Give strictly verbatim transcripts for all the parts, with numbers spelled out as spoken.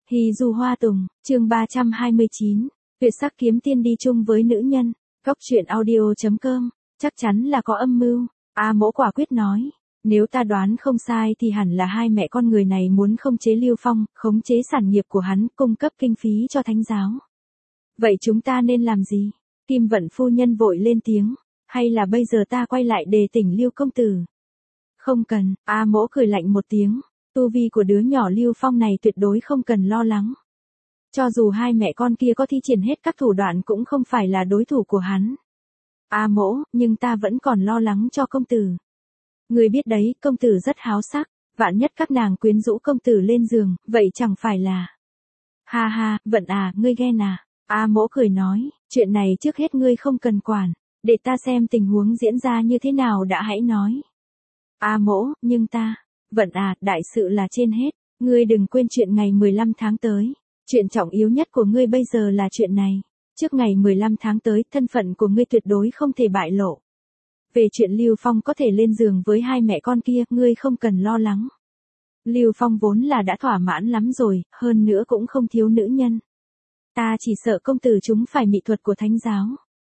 Hì dù hoa tùng, chương ba trăm hai mươi chín, tuyệt sắc kiếm tiên đi chung với nữ nhân, Cóc truyện audio.com, chắc chắn là có âm mưu, A Mỗ quả quyết nói, nếu ta đoán không sai thì hẳn là hai mẹ con người này muốn khống chế Lưu Phong, khống chế sản nghiệp của hắn, cung cấp kinh phí cho thánh giáo. Vậy chúng ta nên làm gì? Kim Vận phu nhân vội lên tiếng, hay là bây giờ ta quay lại đề tỉnh Lưu công tử? Không cần, A Mỗ cười lạnh một tiếng. Tu vi của đứa nhỏ Lưu Phong này tuyệt đối không cần lo lắng. Cho dù hai mẹ con kia có thi triển hết các thủ đoạn cũng không phải là đối thủ của hắn. A Mỗ, nhưng ta vẫn còn lo lắng cho công tử. Người biết đấy, công tử rất háo sắc, vạn nhất các nàng quyến rũ công tử lên giường, vậy chẳng phải là... Ha ha, Vận à, ngươi ghen à? A Mỗ cười nói, chuyện này trước hết ngươi không cần quản, để ta xem tình huống diễn ra như thế nào đã hãy nói. A Mỗ, nhưng ta... Vận à, đại sự là trên hết, ngươi đừng quên chuyện ngày mười lăm tháng tới. Chuyện trọng yếu nhất của ngươi bây giờ là chuyện này. Trước ngày mười lăm tháng tới, thân phận của ngươi tuyệt đối không thể bại lộ. Về chuyện Lưu Phong có thể lên giường với hai mẹ con kia, ngươi không cần lo lắng. Lưu Phong vốn là đã thỏa mãn lắm rồi, hơn nữa cũng không thiếu nữ nhân. Ta chỉ sợ công tử chúng phải mỹ thuật của thánh giáo.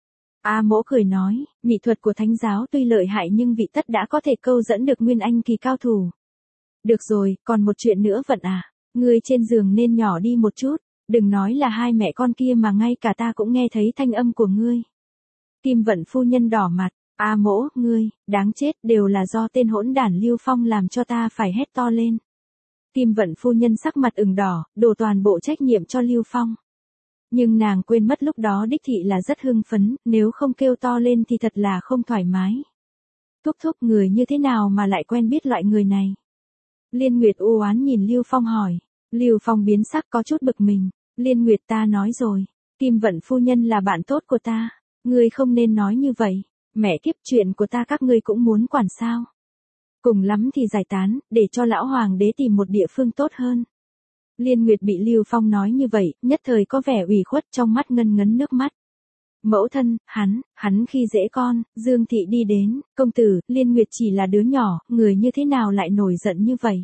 A Mỗ cười nói, mỹ thuật của thánh giáo tuy lợi hại nhưng vị tất đã có thể câu dẫn được nguyên anh kỳ cao thủ. Được rồi, còn một chuyện nữa Vận à, ngươi trên giường nên nhỏ đi một chút, đừng nói là hai mẹ con kia mà ngay cả ta cũng nghe thấy thanh âm của ngươi. Kim Vận phu nhân đỏ mặt, A Mỗ, ngươi, đáng chết, đều là do tên hỗn đản Lưu Phong làm cho ta phải hét to lên. Kim Vận phu nhân sắc mặt ửng đỏ, đổ toàn bộ trách nhiệm cho Lưu Phong. Nhưng nàng quên mất lúc đó đích thị là rất hưng phấn, nếu không kêu to lên thì thật là không thoải mái. Thúc thúc người như thế nào mà lại quen biết loại người này? Liên Nguyệt u oán nhìn Lưu Phong hỏi. Lưu Phong biến sắc có chút bực mình. Liên Nguyệt ta nói rồi, Kim Vận phu nhân là bạn tốt của ta, ngươi không nên nói như vậy, mẹ kiếp chuyện của ta các ngươi cũng muốn quản sao. Cùng lắm thì giải tán, để cho lão hoàng đế tìm một địa phương tốt hơn. Liên Nguyệt bị Lưu Phong nói như vậy, nhất thời có vẻ ủy khuất trong mắt ngân ngấn nước mắt. Mẫu thân, hắn, hắn khi dễ con, Dương Thị đi đến, công tử, Liên Nguyệt chỉ là đứa nhỏ, người như thế nào lại nổi giận như vậy.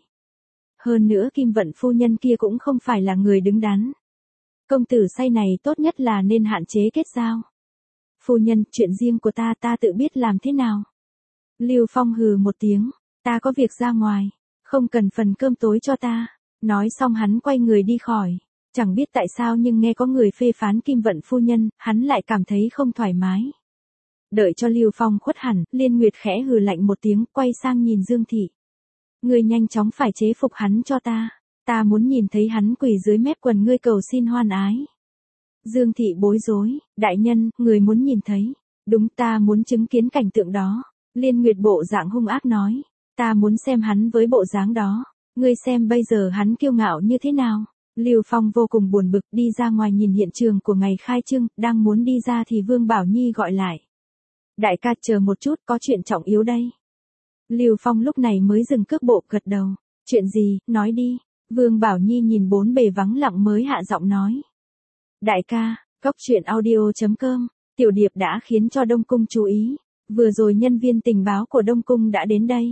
Hơn nữa Kim Vận phu nhân kia cũng không phải là người đứng đắn. Công tử say này tốt nhất là nên hạn chế kết giao. Phu nhân, chuyện riêng của ta ta tự biết làm thế nào. Lưu Phong hừ một tiếng, ta có việc ra ngoài, không cần phần cơm tối cho ta. Nói xong hắn quay người đi khỏi. Chẳng biết tại sao nhưng nghe có người phê phán Kim Vận phu nhân, hắn lại cảm thấy không thoải mái. Đợi cho Lưu Phong khuất hẳn, Liên Nguyệt khẽ hừ lạnh một tiếng, quay sang nhìn Dương Thị. Ngươi nhanh chóng phải chế phục hắn cho ta, ta muốn nhìn thấy hắn quỳ dưới mép quần ngươi cầu xin hoan ái. Dương Thị bối rối, đại nhân, người muốn nhìn thấy. Đúng, ta muốn chứng kiến cảnh tượng đó. Liên Nguyệt bộ dạng hung ác nói, ta muốn xem hắn với bộ dáng đó. Ngươi xem bây giờ hắn kiêu ngạo như thế nào. Lưu Phong vô cùng buồn bực đi ra ngoài nhìn hiện trường của ngày khai trương, đang muốn đi ra thì Vương Bảo Nhi gọi lại. Đại ca chờ một chút, có chuyện trọng yếu đây. Lưu Phong lúc này mới dừng cước bộ gật đầu. Chuyện gì, nói đi. Vương Bảo Nhi nhìn bốn bề vắng lặng mới hạ giọng nói. Đại ca, Cóc truyện audio.com, Tiểu Điệp đã khiến cho Đông Cung chú ý. Vừa rồi nhân viên tình báo của Đông Cung đã đến đây.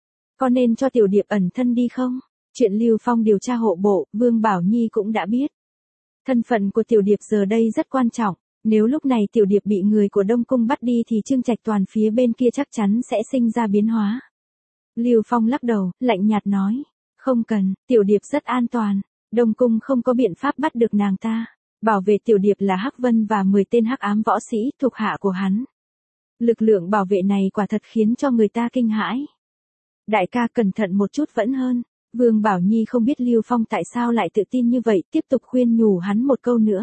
Có nên cho Tiểu Điệp ẩn thân đi không? Chuyện Lưu Phong điều tra hộ bộ, Vương Bảo Nhi cũng đã biết. Thân phận của Tiểu Điệp giờ đây rất quan trọng, nếu lúc này Tiểu Điệp bị người của Đông Cung bắt đi thì Trương Trạch Toàn phía bên kia chắc chắn sẽ sinh ra biến hóa. Lưu Phong lắc đầu, lạnh nhạt nói, không cần, Tiểu Điệp rất an toàn, Đông Cung không có biện pháp bắt được nàng ta. Bảo vệ Tiểu Điệp là Hắc Vân và mười tên hắc ám võ sĩ thuộc hạ của hắn. Lực lượng bảo vệ này quả thật khiến cho người ta kinh hãi. Đại ca cẩn thận một chút vẫn hơn. Vương Bảo Nhi không biết Lưu Phong tại sao lại tự tin như vậy, tiếp tục khuyên nhủ hắn một câu nữa.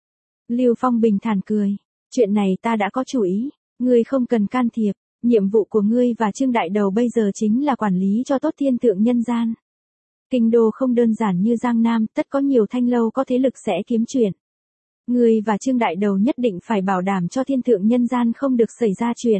Lưu Phong bình thản cười, chuyện này ta đã có chủ ý, ngươi không cần can thiệp, nhiệm vụ của ngươi và Trương Đại Đầu bây giờ chính là quản lý cho tốt thiên tượng nhân gian. Kinh đô không đơn giản như Giang Nam, tất có nhiều thanh lâu có thế lực sẽ kiếm chuyện. Ngươi và Trương Đại Đầu nhất định phải bảo đảm cho thiên thượng nhân gian không được xảy ra chuyện.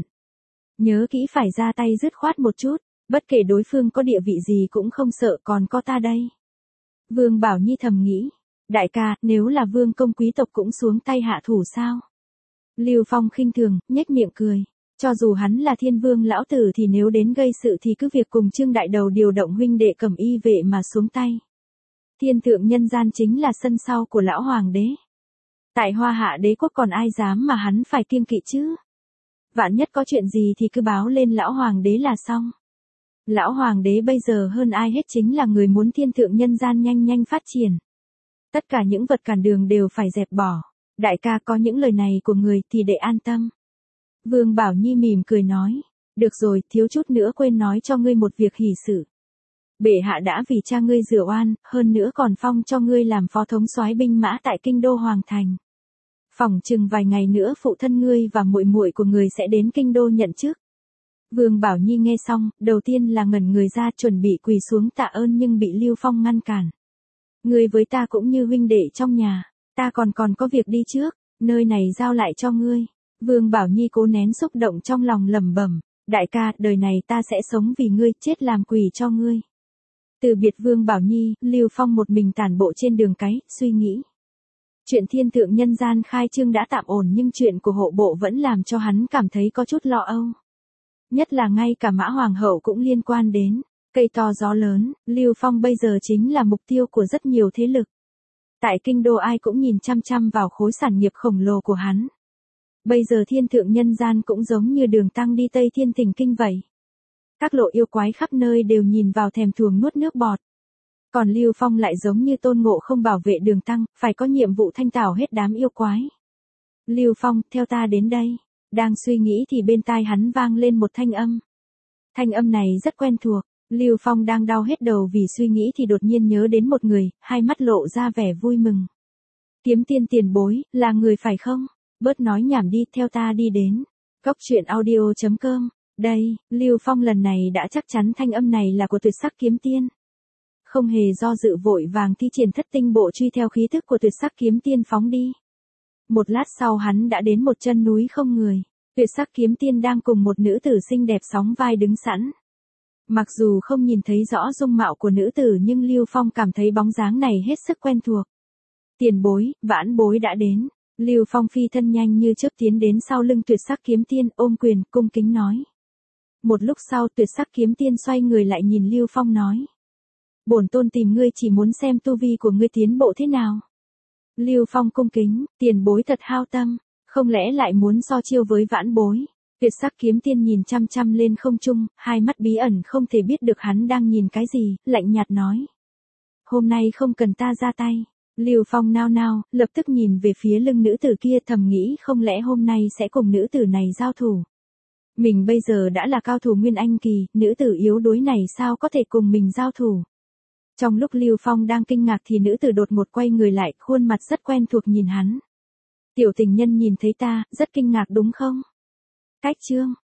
Nhớ kỹ phải ra tay dứt khoát một chút. Bất kể đối phương có địa vị gì cũng không sợ còn có ta đây. Vương Bảo Nhi thầm nghĩ. Đại ca, nếu là vương công quý tộc cũng xuống tay hạ thủ sao? Lưu Phong khinh thường, nhếch miệng cười. Cho dù hắn là thiên vương lão tử thì nếu đến gây sự thì cứ việc cùng Trương Đại Đầu điều động huynh đệ cẩm y vệ mà xuống tay. Thiên thượng nhân gian chính là sân sau của lão hoàng đế. Tại Hoa Hạ đế quốc còn ai dám mà hắn phải kiêng kỵ chứ? Vạn nhất có chuyện gì thì cứ báo lên lão hoàng đế là xong. Lão hoàng đế bây giờ hơn ai hết chính là người muốn thiên thượng nhân gian nhanh nhanh phát triển. Tất cả những vật cản đường đều phải dẹp bỏ. Đại ca có những lời này của người thì để an tâm. Vương Bảo Nhi mỉm cười nói. Được rồi, thiếu chút nữa quên nói cho ngươi một việc hỷ sự. Bệ hạ đã vì cha ngươi rửa oan, hơn nữa còn phong cho ngươi làm phó thống soái binh mã tại kinh đô Hoàng Thành. Phỏng chừng vài ngày nữa phụ thân ngươi và muội muội của ngươi sẽ đến kinh đô nhận chức. Vương Bảo Nhi nghe xong, đầu tiên là ngẩn người ra chuẩn bị quỳ xuống tạ ơn nhưng bị Lưu Phong ngăn cản. Ngươi với ta cũng như huynh đệ trong nhà, ta còn còn có việc đi trước, nơi này giao lại cho ngươi. Vương Bảo Nhi cố nén xúc động trong lòng lẩm bẩm, đại ca, đời này ta sẽ sống vì ngươi, chết làm quỷ cho ngươi. Từ biệt Vương Bảo Nhi, Lưu Phong một mình tản bộ trên đường cái, suy nghĩ. Chuyện thiên thượng nhân gian khai trương đã tạm ổn nhưng chuyện của hộ bộ vẫn làm cho hắn cảm thấy có chút lo âu. Nhất là ngay cả Mã Hoàng hậu cũng liên quan đến. Cây to gió lớn, Lưu Phong bây giờ chính là mục tiêu của rất nhiều thế lực. Tại kinh đô ai cũng nhìn chăm chăm vào khối sản nghiệp khổng lồ của hắn. Bây giờ thiên thượng nhân gian cũng giống như đường tăng đi Tây Thiên Thỉnh Kinh vậy. Các lộ yêu quái khắp nơi đều nhìn vào thèm thuồng nuốt nước bọt. Còn Lưu Phong lại giống như Tôn Ngộ Không bảo vệ đường tăng, phải có nhiệm vụ thanh tảo hết đám yêu quái. Lưu Phong, theo ta đến đây. Đang suy nghĩ thì bên tai hắn vang lên một thanh âm. Thanh âm này rất quen thuộc. Lưu Phong đang đau hết đầu vì suy nghĩ thì đột nhiên nhớ đến một người, hai mắt lộ ra vẻ vui mừng. Kiếm Tiên tiền bối, là người phải không? Bớt nói nhảm đi, theo ta đi đến. Cốc truyện audio chấm com. Đây, Lưu Phong lần này đã chắc chắn thanh âm này là của Tuyệt Sắc Kiếm Tiên. Không hề do dự vội vàng thi triển thất tinh bộ truy theo khí thức của Tuyệt Sắc Kiếm Tiên phóng đi. Một lát sau hắn đã đến một chân núi không người. Tuyệt Sắc Kiếm Tiên đang cùng một nữ tử xinh đẹp sóng vai đứng sẵn. Mặc dù không nhìn thấy rõ dung mạo của nữ tử nhưng Lưu Phong cảm thấy bóng dáng này hết sức quen thuộc. Tiền bối, vãn bối đã đến. Lưu Phong phi thân nhanh như chớp tiến đến sau lưng Tuyệt Sắc Kiếm Tiên, ôm quyền, cung kính nói. Một lúc sau Tuyệt Sắc Kiếm Tiên xoay người lại nhìn Lưu Phong nói. Bổn tôn tìm ngươi chỉ muốn xem tu vi của ngươi tiến bộ thế nào. Lưu Phong cung kính, tiền bối thật hao tâm, không lẽ lại muốn so chiêu với vãn bối. Tuyệt Sắc Kiếm Tiên nhìn chăm chăm lên không trung, hai mắt bí ẩn không thể biết được hắn đang nhìn cái gì, lạnh nhạt nói. Hôm nay không cần ta ra tay. Lưu Phong nao nao, lập tức nhìn về phía lưng nữ tử kia thầm nghĩ không lẽ hôm nay sẽ cùng nữ tử này giao thủ. Mình bây giờ đã là cao thủ Nguyên Anh kỳ, nữ tử yếu đuối này sao có thể cùng mình giao thủ. Trong lúc Lưu Phong đang kinh ngạc thì nữ tử đột ngột quay người lại, khuôn mặt rất quen thuộc nhìn hắn. Tiểu tình nhân nhìn thấy ta, rất kinh ngạc đúng không? Cách chương